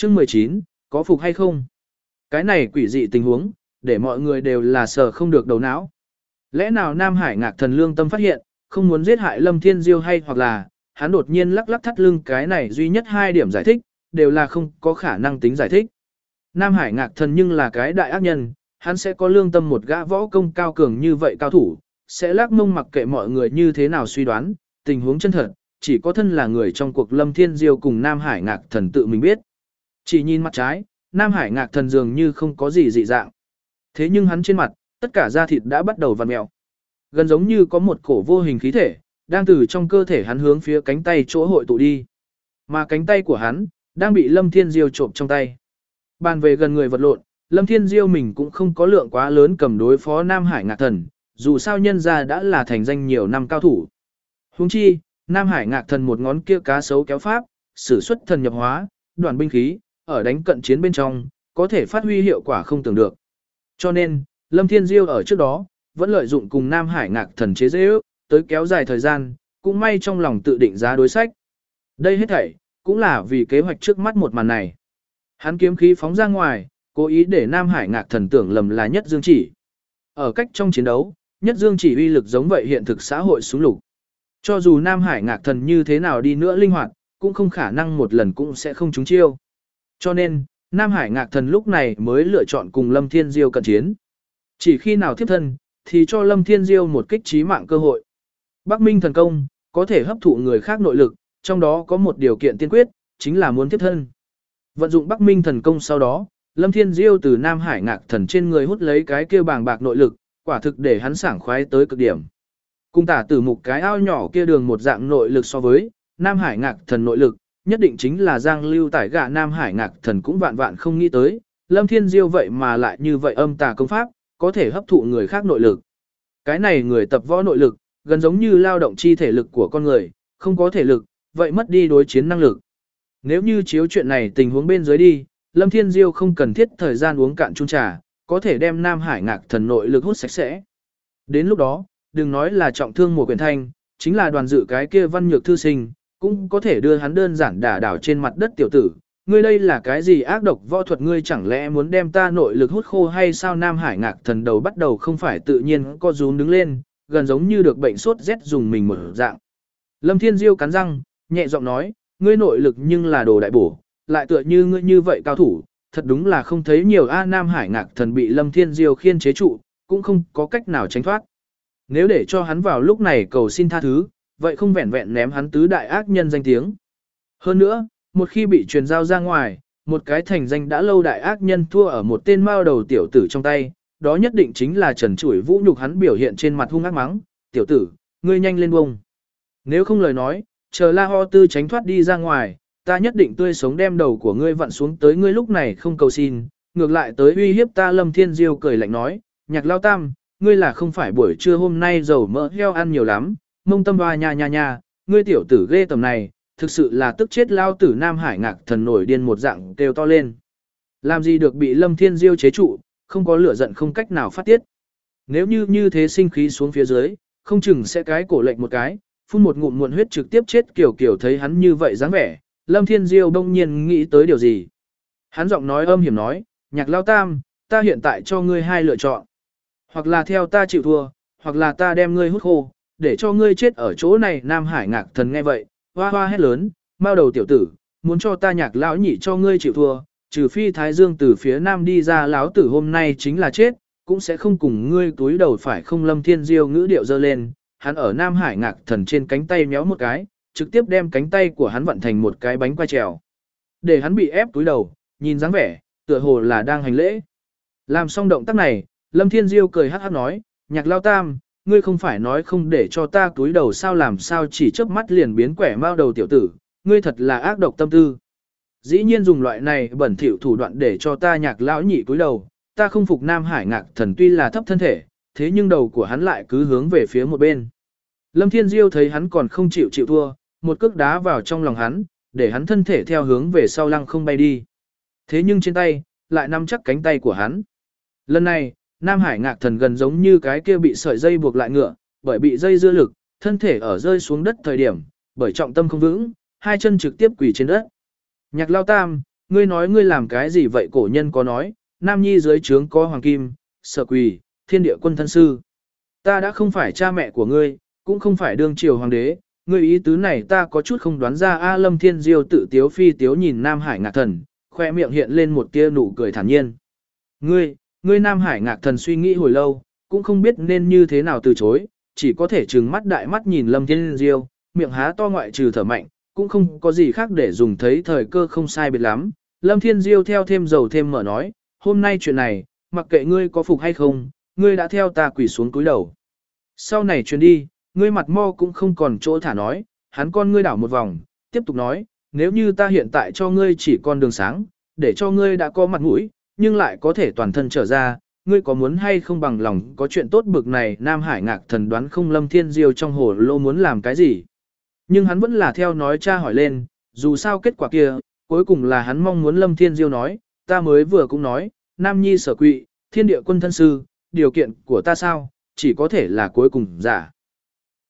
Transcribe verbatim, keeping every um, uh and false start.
Chương mười chín, có phục hay không? Cái này quỷ dị tình huống, để mọi người đều là sờ không được đầu não. Lẽ nào Nam Hải Ngạc Thần lương tâm phát hiện, không muốn giết hại Lâm Thiên Diêu hay hoặc là, hắn đột nhiên lắc lắc thắt lưng, cái này duy nhất hai điểm giải thích, đều là không có khả năng tính giải thích. Nam Hải Ngạc Thần nhưng là cái đại ác nhân, hắn sẽ có lương tâm, một gã võ công cao cường như vậy cao thủ, sẽ lắc mông mặc kệ mọi người như thế nào suy đoán, tình huống chân thật, chỉ có thân là người trong cuộc Lâm Thiên Diêu cùng Nam Hải Ngạc Thần tự mình biết. Chỉ nhìn mặt trái, Nam Hải Ngạc Thần dường như không có gì dị dạng. Thế nhưng hắn trên mặt, tất cả da thịt đã bắt đầu vặn mèo. Gần giống như có một cổ vô hình khí thể, đang từ trong cơ thể hắn hướng phía cánh tay chỗ hội tụ đi. Mà cánh tay của hắn, đang bị Lâm Thiên Diêu trộm trong tay. Bàn về gần người vật lộn, Lâm Thiên Diêu mình cũng không có lượng quá lớn cầm đối phó Nam Hải Ngạc Thần, dù sao nhân ra đã là thành danh nhiều năm cao thủ. Huống chi, Nam Hải Ngạc Thần một ngón kia cá sấu kéo pháp, sử xuất thần nhập hóa, đoàn binh khí, ở đánh cận chiến bên trong, có thể phát huy hiệu quả không tưởng được. Cho nên, Lâm Thiên Diêu ở trước đó, vẫn lợi dụng cùng Nam Hải Ngạc Thần chế dễ ước, tới kéo dài thời gian, cũng may trong lòng tự định giá đối sách. Đây hết thảy, cũng là vì kế hoạch trước mắt một màn này. Hắn kiếm khí phóng ra ngoài, cố ý để Nam Hải Ngạc Thần tưởng lầm là Nhất Dương Chỉ. Ở cách trong chiến đấu, Nhất Dương Chỉ uy lực giống vậy hiện thực xã hội súng lục. Cho dù Nam Hải Ngạc Thần như thế nào đi nữa linh hoạt, cũng không khả năng một lần cũng sẽ không trúng chiêu. Cho nên, Nam Hải Ngạc Thần lúc này mới lựa chọn cùng Lâm Thiên Diêu cận chiến. Chỉ khi nào thiếp thân, thì cho Lâm Thiên Diêu một kích trí mạng cơ hội. Bắc Minh thần công, có thể hấp thụ người khác nội lực, trong đó có một điều kiện tiên quyết, chính là muốn thiếp thân. Vận dụng Bắc Minh thần công sau đó, Lâm Thiên Diêu từ Nam Hải Ngạc Thần trên người hút lấy cái kia bàng bạc nội lực, quả thực để hắn sảng khoái tới cực điểm. Cung Tả Tử Mục cái ao nhỏ kia đường một dạng nội lực so với Nam Hải Ngạc Thần nội lực, nhất định chính là Giang Lưu tải gạ Nam Hải Ngạc Thần cũng vạn vạn không nghĩ tới, Lâm Thiên Diêu vậy mà lại như vậy âm tà công pháp, có thể hấp thụ người khác nội lực. Cái này người tập võ nội lực, gần giống như lao động chi thể lực của con người, không có thể lực, vậy mất đi đối chiến năng lực. Nếu như chiếu chuyện này tình huống bên dưới đi, Lâm Thiên Diêu không cần thiết thời gian uống cạn chung trà, có thể đem Nam Hải Ngạc Thần nội lực hút sạch sẽ. Đến lúc đó, đừng nói là trọng thương Mùa Quyển Thanh, chính là Đoàn Dự cái kia văn nhược thư sinh, cũng có thể đưa hắn đơn giản đả đảo trên mặt đất. Tiểu tử, ngươi đây là cái gì ác độc võ thuật, ngươi chẳng lẽ muốn đem ta nội lực hút khô hay sao? Nam Hải Ngạc Thần đầu bắt đầu không phải tự nhiên co rúm đứng lên, gần giống như được bệnh sốt rét dùng mình mở dạng. Lâm Thiên Diêu cắn răng, nhẹ giọng nói, ngươi nội lực nhưng là đồ đại bổ, lại tựa như ngươi như vậy cao thủ, thật đúng là không thấy nhiều. A Nam Hải Ngạc Thần bị Lâm Thiên Diêu khiên chế trụ, cũng không có cách nào tránh thoát. Nếu để cho hắn vào lúc này cầu xin tha thứ, vậy không vẹn vẹn ném hắn tứ đại ác nhân danh tiếng. Hơn nữa, một khi bị truyền giao ra ngoài, một cái thành danh đã lâu đại ác nhân thua ở một tên mao đầu tiểu tử trong tay, đó nhất định chính là trần trụi vũ nhục hắn, biểu hiện trên mặt hung ác mắng, tiểu tử, ngươi nhanh lên bông. Nếu không lời nói, chờ La Ho Tư tránh thoát đi ra ngoài, ta nhất định tươi sống đem đầu của ngươi vặn xuống tới. Ngươi lúc này không cầu xin, ngược lại tới uy hiếp ta. Lâm Thiên Diêu cười lạnh nói, Nhạc Lao Tam, ngươi là không phải buổi trưa hôm nay dầu mỡ heo ăn nhiều lắm, mông tâm hoa nha nha nha, ngươi tiểu tử ghê tầm này, thực sự là tức chết lao tử. Nam Hải Ngạc Thần nổi điên một dạng kêu to lên. Làm gì được bị Lâm Thiên Diêu chế trụ, không có lửa giận không cách nào phát tiết. Nếu như như thế sinh khí xuống phía dưới, không chừng sẽ cái cổ lệnh một cái, phun một ngụm muộn huyết trực tiếp chết. Kiểu kiểu thấy hắn như vậy dáng vẻ, Lâm Thiên Diêu đông nhiên nghĩ tới điều gì. Hắn giọng nói âm hiểm nói, Nhạc Lao Tam, ta hiện tại cho ngươi hai lựa chọn. Hoặc là theo ta chịu thua, hoặc là ta đem ngươi hút khô, để cho ngươi chết ở chỗ này. Nam Hải Ngạc Thần nghe vậy, hoa hoa hét lớn, mao đầu tiểu tử, muốn cho ta Nhạc lão nhị cho ngươi chịu thua, trừ phi Thái Dương từ phía nam đi ra, lão tử hôm nay chính là chết, cũng sẽ không cùng ngươi túi đầu phải không? Lâm Thiên Diêu ngữ điệu dơ lên, hắn ở Nam Hải Ngạc Thần trên cánh tay méo một cái, trực tiếp đem cánh tay của hắn vận thành một cái bánh quai trèo. Để hắn bị ép túi đầu, nhìn dáng vẻ, tựa hồ là đang hành lễ. Làm xong động tác này, Lâm Thiên Diêu cười hắc hắc nói, Nhạc Lao Tam, ngươi không phải nói không để cho ta túi đầu sao? Làm sao chỉ chớp mắt liền biến quẻ mao đầu tiểu tử, ngươi thật là ác độc tâm tư. Dĩ nhiên dùng loại này bẩn thỉu thủ đoạn để cho ta Nhạc lão nhị túi đầu, ta không phục. Nam Hải Ngạc Thần tuy là thấp thân thể, thế nhưng đầu của hắn lại cứ hướng về phía một bên. Lâm Thiên Diêu thấy hắn còn không chịu chịu thua, một cước đá vào trong lòng hắn, để hắn thân thể theo hướng về sau lăng không bay đi. Thế nhưng trên tay, lại nắm chắc cánh tay của hắn. Lần này, Nam Hải Ngạc Thần gần giống như cái kia bị sợi dây buộc lại ngựa, bởi bị dây dưa lực, thân thể ở rơi xuống đất thời điểm, bởi trọng tâm không vững, hai chân trực tiếp quỳ trên đất. Nhạc Lao Tam, ngươi nói ngươi làm cái gì vậy? Cổ nhân có nói, nam nhi dưới trướng có hoàng kim, sở quỳ, thiên địa quân thân sư. Ta đã không phải cha mẹ của ngươi, cũng không phải đương triều hoàng đế, ngươi ý tứ này ta có chút không đoán ra. A Lâm Thiên Diêu tự tiếu phi tiếu nhìn Nam Hải Ngạc Thần, khoe miệng hiện lên một tia nụ cười thản nhiên. Ngươi, ngươi Nam Hải Ngạc Thần suy nghĩ hồi lâu, cũng không biết nên như thế nào từ chối, chỉ có thể trừng mắt đại mắt nhìn Lâm Thiên Diêu, miệng há to ngoại trừ thở mạnh, cũng không có gì khác để dùng, thấy thời cơ không sai biệt lắm. Lâm Thiên Diêu theo thêm dầu thêm mở nói, hôm nay chuyện này, mặc kệ ngươi có phục hay không, ngươi đã theo ta quỳ xuống cúi đầu. Sau này chuyến đi, ngươi mặt mo cũng không còn chỗ thả nói, hắn con ngươi đảo một vòng, tiếp tục nói, nếu như ta hiện tại cho ngươi chỉ con đường sáng, để cho ngươi đã có mặt mũi, nhưng lại có thể toàn thân trở ra, ngươi có muốn hay không bằng lòng có chuyện tốt bực này? Nam Hải Ngạc Thần đoán không Lâm Thiên Diêu trong hồ lô muốn làm cái gì. Nhưng hắn vẫn là theo nói cha hỏi lên, dù sao kết quả kia, cuối cùng là hắn mong muốn Lâm Thiên Diêu nói, ta mới vừa cũng nói, Nam Nhi sở quỵ, thiên địa quân thân sư, điều kiện của ta sao, chỉ có thể là cuối cùng giả.